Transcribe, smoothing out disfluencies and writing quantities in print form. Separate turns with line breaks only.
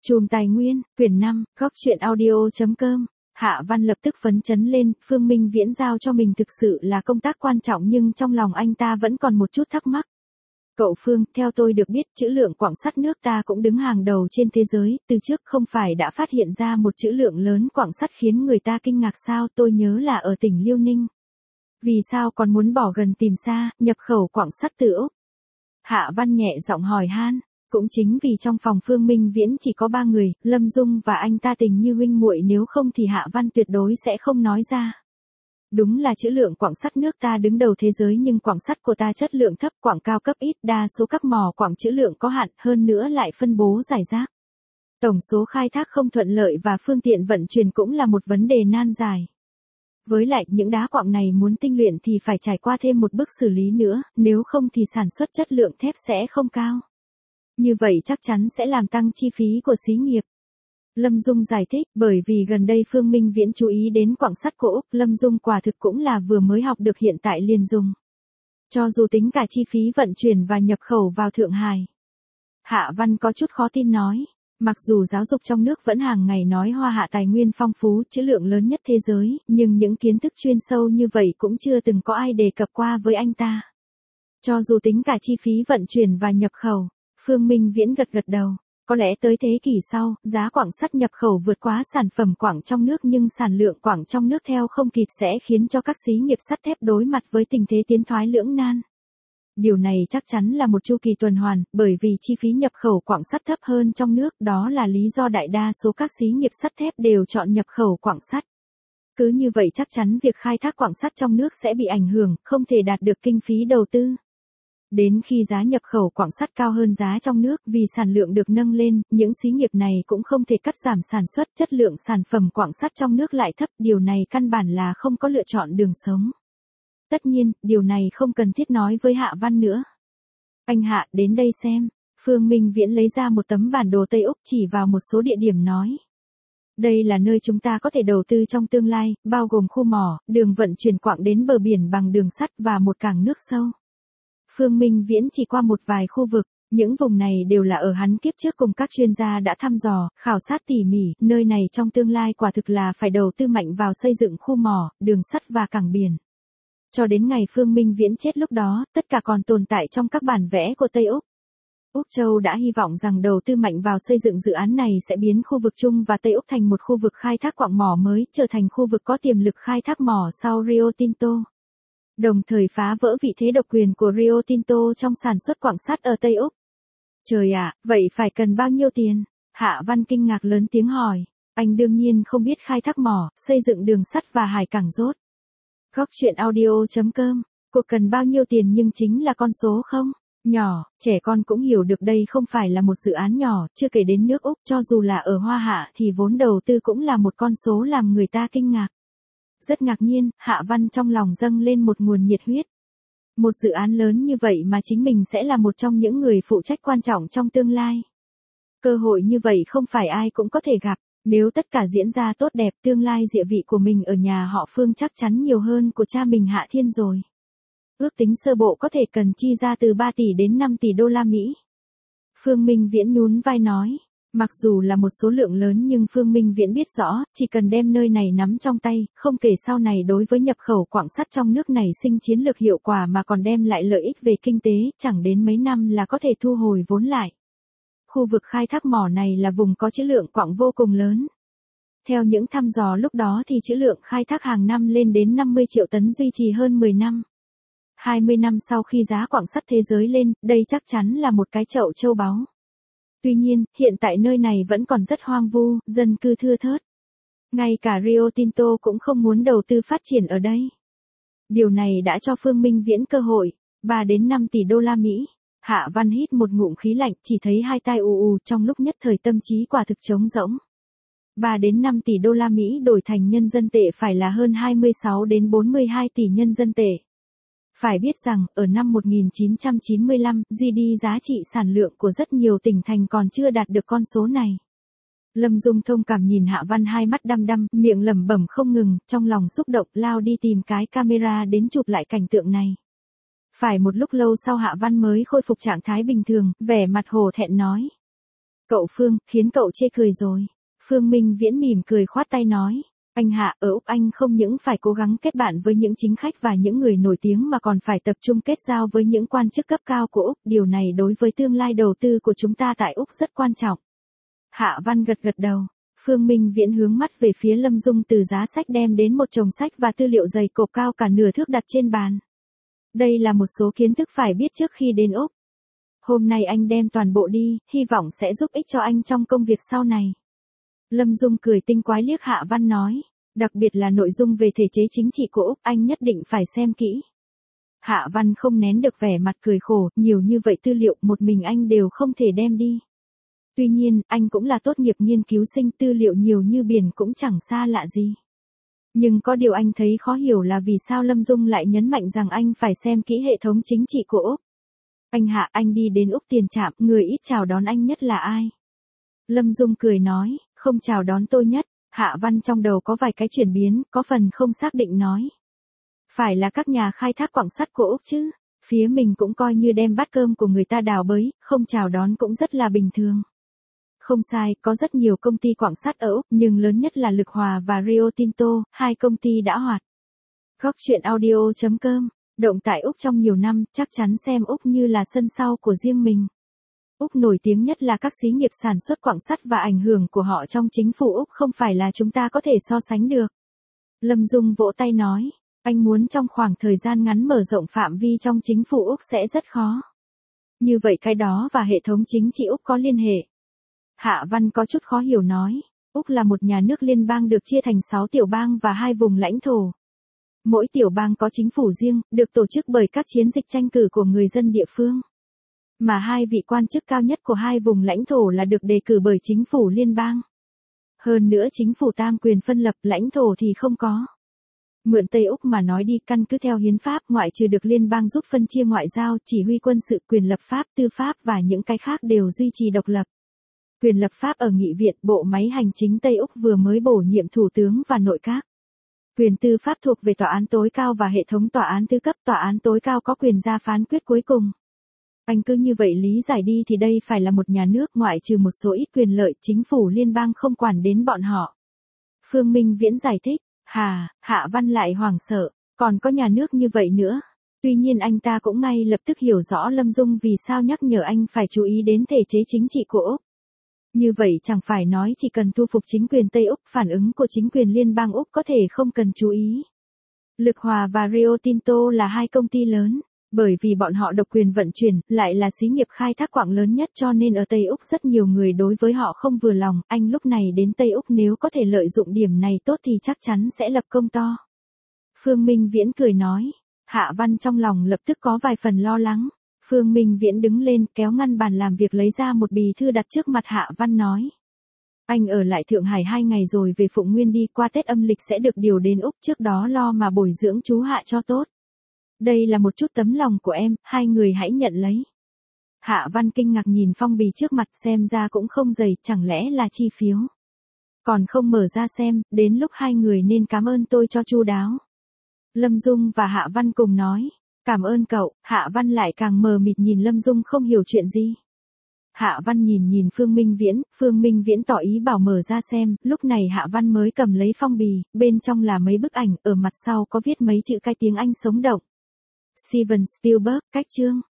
Chùm Tài Nguyên, quyển 5, góc truyện audio.com. Hạ Văn lập tức phấn chấn lên, Phương Minh Viễn giao cho mình thực sự là công tác quan trọng nhưng trong lòng anh ta vẫn còn một chút thắc mắc. Cậu Phương, theo tôi được biết, trữ lượng quặng sắt nước ta cũng đứng hàng đầu trên thế giới, từ trước không phải đã phát hiện ra một trữ lượng lớn quặng sắt khiến người ta kinh ngạc sao, tôi nhớ là ở tỉnh Liêu Ninh. Vì sao còn muốn bỏ gần tìm xa, nhập khẩu quặng sắt từ Úc? Hạ Văn nhẹ giọng hỏi han. Cũng chính vì trong phòng Phương Minh Viễn chỉ có 3 người, Lâm Dung và anh ta tình như huynh muội, nếu không thì Hạ Văn tuyệt đối sẽ không nói ra. Đúng là trữ lượng quặng sắt nước ta đứng đầu thế giới nhưng quặng sắt của ta chất lượng thấp, quặng cao cấp ít, đa số các mỏ quặng trữ lượng có hạn, hơn nữa lại phân bố rải rác. Tổng số khai thác không thuận lợi và phương tiện vận chuyển cũng là một vấn đề nan giải. Với lại, những đá quặng này muốn tinh luyện thì phải trải qua thêm một bước xử lý nữa, nếu không thì sản xuất chất lượng thép sẽ không cao. Như vậy chắc chắn sẽ làm tăng chi phí của xí nghiệp. Lâm Dung giải thích, bởi vì gần đây Phương Minh Viễn chú ý đến quặng sắt của Úc, Lâm Dung quả thực cũng là vừa mới học được hiện tại liền dùng. Cho dù tính cả chi phí vận chuyển và nhập khẩu vào Thượng Hải. Hạ Văn có chút khó tin nói, mặc dù giáo dục trong nước vẫn hàng ngày nói Hoa Hạ tài nguyên phong phú, trữ lượng lớn nhất thế giới, nhưng những kiến thức chuyên sâu như vậy cũng chưa từng có ai đề cập qua với anh ta. Cho dù tính cả chi phí vận chuyển và nhập khẩu. Phương Minh Viễn gật gật đầu. Có lẽ tới thế kỷ sau, giá quặng sắt nhập khẩu vượt quá sản phẩm quặng trong nước nhưng sản lượng quặng trong nước theo không kịp sẽ khiến cho các xí nghiệp sắt thép đối mặt với tình thế tiến thoái lưỡng nan. Điều này chắc chắn là một chu kỳ tuần hoàn, bởi vì chi phí nhập khẩu quặng sắt thấp hơn trong nước, đó là lý do đại đa số các xí nghiệp sắt thép đều chọn nhập khẩu quặng sắt. Cứ như vậy chắc chắn việc khai thác quặng sắt trong nước sẽ bị ảnh hưởng, không thể đạt được kinh phí đầu tư. Đến khi giá nhập khẩu quặng sắt cao hơn giá trong nước vì sản lượng được nâng lên, những xí nghiệp này cũng không thể cắt giảm sản xuất, chất lượng sản phẩm quặng sắt trong nước lại thấp, điều này căn bản là không có lựa chọn đường sống. Tất nhiên, điều này không cần thiết nói với Hạ Văn nữa. Anh Hạ, đến đây xem. Phương Minh Viễn lấy ra một tấm bản đồ Tây Úc chỉ vào một số địa điểm nói. Đây là nơi chúng ta có thể đầu tư trong tương lai, bao gồm khu mỏ, đường vận chuyển quặng đến bờ biển bằng đường sắt và một cảng nước sâu. Phương Minh Viễn chỉ qua một vài khu vực, những vùng này đều là ở hắn kiếp trước cùng các chuyên gia đã thăm dò, khảo sát tỉ mỉ, nơi này trong tương lai quả thực là phải đầu tư mạnh vào xây dựng khu mỏ, đường sắt và cảng biển. Cho đến ngày Phương Minh Viễn chết lúc đó, tất cả còn tồn tại trong các bản vẽ của Tây Úc. Úc Châu đã hy vọng rằng đầu tư mạnh vào xây dựng dự án này sẽ biến khu vực Trung và Tây Úc thành một khu vực khai thác quặng mỏ mới, trở thành khu vực có tiềm lực khai thác mỏ sau Rio Tinto. Đồng thời phá vỡ vị thế độc quyền của Rio Tinto trong sản xuất quặng sắt ở Tây Úc. Trời ạ, vậy phải cần bao nhiêu tiền? Hạ Văn kinh ngạc lớn tiếng hỏi. Anh đương nhiên không biết khai thác mỏ, xây dựng đường sắt và hải cảng rốt. Góc truyện audio.com, cuộc cần bao nhiêu tiền nhưng chính là con số không? Nhỏ, trẻ con cũng hiểu được đây không phải là một dự án nhỏ, chưa kể đến nước Úc, cho dù là ở Hoa Hạ thì vốn đầu tư cũng là một con số làm người ta kinh ngạc. Rất ngạc nhiên, Hạ Văn trong lòng dâng lên một nguồn nhiệt huyết. Một dự án lớn như vậy mà chính mình sẽ là một trong những người phụ trách quan trọng trong tương lai. Cơ hội như vậy không phải ai cũng có thể gặp, nếu tất cả diễn ra tốt đẹp tương lai địa vị của mình ở nhà họ Phương chắc chắn nhiều hơn của cha mình Hạ Thiên rồi. Ước tính sơ bộ có thể cần chi ra từ 3 tỷ đến 5 tỷ đô la Mỹ. Phương Minh Viễn nhún vai nói. Mặc dù là một số lượng lớn nhưng Phương Minh Viễn biết rõ, chỉ cần đem nơi này nắm trong tay, không kể sau này đối với nhập khẩu quặng sắt trong nước này sinh chiến lược hiệu quả mà còn đem lại lợi ích về kinh tế, chẳng đến mấy năm là có thể thu hồi vốn lại. Khu vực khai thác mỏ này là vùng có trữ lượng quặng vô cùng lớn. Theo những thăm dò lúc đó thì trữ lượng khai thác hàng năm lên đến 50 triệu tấn duy trì hơn 10 năm. 20 năm sau khi giá quặng sắt thế giới lên, đây chắc chắn là một cái chậu châu báu. Tuy nhiên, hiện tại nơi này vẫn còn rất hoang vu, dân cư thưa thớt. Ngay cả Rio Tinto cũng không muốn đầu tư phát triển ở đây. Điều này đã cho Phương Minh Viễn cơ hội, 3 đến 5 tỷ đô la Mỹ. Hạ Văn hít một ngụm khí lạnh, chỉ thấy hai tai ù trong lúc nhất thời tâm trí quả thực trống rỗng. 3 đến 5 tỷ đô la Mỹ đổi thành nhân dân tệ phải là hơn 26 đến 42 tỷ nhân dân tệ. Phải biết rằng, ở năm 1995, GDP giá trị sản lượng của rất nhiều tỉnh thành còn chưa đạt được con số này. Lâm Dung thông cảm nhìn Hạ Văn hai mắt đăm đăm, miệng lẩm bẩm không ngừng, trong lòng xúc động lao đi tìm cái camera đến chụp lại cảnh tượng này. Phải một lúc lâu sau Hạ Văn mới khôi phục trạng thái bình thường, vẻ mặt hổ thẹn nói. Cậu Phương, khiến cậu chê cười rồi. Phương Minh Viễn mỉm cười khoát tay nói. Anh Hạ, ở Úc anh không những phải cố gắng kết bạn với những chính khách và những người nổi tiếng mà còn phải tập trung kết giao với những quan chức cấp cao của Úc. Điều này đối với tương lai đầu tư của chúng ta tại Úc rất quan trọng. Hạ Văn gật gật đầu. Phương Minh Viễn hướng mắt về phía Lâm Dung từ giá sách đem đến một chồng sách và tư liệu dày cộp cao cả nửa thước đặt trên bàn. Đây là một số kiến thức phải biết trước khi đến Úc. Hôm nay anh đem toàn bộ đi, hy vọng sẽ giúp ích cho anh trong công việc sau này. Lâm Dung cười tinh quái liếc Hạ Văn nói, đặc biệt là nội dung về thể chế chính trị của Úc anh nhất định phải xem kỹ. Hạ Văn không nén được vẻ mặt cười khổ, nhiều như vậy tư liệu một mình anh đều không thể đem đi. Tuy nhiên, anh cũng là tốt nghiệp nghiên cứu sinh, tư liệu nhiều như biển cũng chẳng xa lạ gì. Nhưng có điều anh thấy khó hiểu là vì sao Lâm Dung lại nhấn mạnh rằng anh phải xem kỹ hệ thống chính trị của Úc. Anh Hạ, anh đi đến Úc tiền trạm, người ít chào đón anh nhất là ai? Lâm Dung cười nói, không chào đón tôi nhất. Hạ Văn trong đầu có vài cái chuyển biến, có phần không xác định nói. Phải là các nhà khai thác quặng sắt của Úc chứ, phía mình cũng coi như đem bát cơm của người ta đào bới, không chào đón cũng rất là bình thường. Không sai, có rất nhiều công ty quặng sắt ở Úc, nhưng lớn nhất là Lực Hòa và Rio Tinto, hai công ty đã hoạt. Góc truyện audio.com, động tại Úc trong nhiều năm, chắc chắn xem Úc như là sân sau của riêng mình. Úc nổi tiếng nhất là các xí nghiệp sản xuất quặng sắt và ảnh hưởng của họ trong chính phủ Úc không phải là chúng ta có thể so sánh được. Lâm Dung vỗ tay nói, anh muốn trong khoảng thời gian ngắn mở rộng phạm vi trong chính phủ Úc sẽ rất khó. Như vậy cái đó và hệ thống chính trị Úc có liên hệ. Hạ Văn có chút khó hiểu nói, Úc là một nhà nước liên bang được chia thành 6 tiểu bang và 2 vùng lãnh thổ. Mỗi tiểu bang có chính phủ riêng, được tổ chức bởi các chiến dịch tranh cử của người dân địa phương. Mà hai vị quan chức cao nhất của hai vùng lãnh thổ là được đề cử bởi chính phủ liên bang. Hơn nữa chính phủ tam quyền phân lập, lãnh thổ thì không có. Mượn Tây Úc mà nói đi, căn cứ theo hiến pháp, ngoại trừ được liên bang giúp phân chia ngoại giao, chỉ huy quân sự, quyền lập pháp, tư pháp và những cái khác đều duy trì độc lập. Quyền lập pháp ở nghị viện, bộ máy hành chính Tây Úc vừa mới bổ nhiệm thủ tướng và nội các. Quyền tư pháp thuộc về tòa án tối cao và hệ thống tòa án tư cấp, tòa án tối cao có quyền ra phán quyết cuối cùng. Anh cứ như vậy lý giải đi thì đây phải là một nhà nước, ngoại trừ một số ít quyền lợi, chính phủ liên bang không quản đến bọn họ. Phương Minh Viễn giải thích, Hạ Văn lại hoảng sợ, còn có nhà nước như vậy nữa. Tuy nhiên anh ta cũng ngay lập tức hiểu rõ Lâm Dung vì sao nhắc nhở anh phải chú ý đến thể chế chính trị của Úc. Như vậy chẳng phải nói chỉ cần thu phục chính quyền Tây Úc, phản ứng của chính quyền liên bang Úc có thể không cần chú ý. Lực Hòa và Rio Tinto là hai công ty lớn, bởi vì bọn họ độc quyền vận chuyển, lại là xí nghiệp khai thác quặng lớn nhất cho nên ở Tây Úc rất nhiều người đối với họ không vừa lòng. Anh lúc này đến Tây Úc nếu có thể lợi dụng điểm này tốt thì chắc chắn sẽ lập công to. Phương Minh Viễn cười nói, Hạ Văn trong lòng lập tức có vài phần lo lắng. Phương Minh Viễn đứng lên, kéo ngăn bàn làm việc lấy ra một bì thư đặt trước mặt Hạ Văn nói. Anh ở lại Thượng Hải 2 ngày rồi về Phụng Nguyên đi, qua Tết âm lịch sẽ được điều đến Úc, trước đó lo mà bồi dưỡng chú Hạ cho tốt. Đây là một chút tấm lòng của em, hai người hãy nhận lấy. Hạ Văn kinh ngạc nhìn phong bì trước mặt, xem ra cũng không dày, chẳng lẽ là chi phiếu. Còn không mở ra xem, đến lúc hai người nên cảm ơn tôi cho chu đáo. Lâm Dung và Hạ Văn cùng nói. Cảm ơn cậu. Hạ Văn lại càng mờ mịt nhìn Lâm Dung không hiểu chuyện gì. Hạ Văn nhìn Phương Minh Viễn tỏ ý bảo mở ra xem, lúc này Hạ Văn mới cầm lấy phong bì, bên trong là mấy bức ảnh, ở mặt sau có viết mấy chữ cái tiếng Anh sống động. Steven Spielberg, cách chương.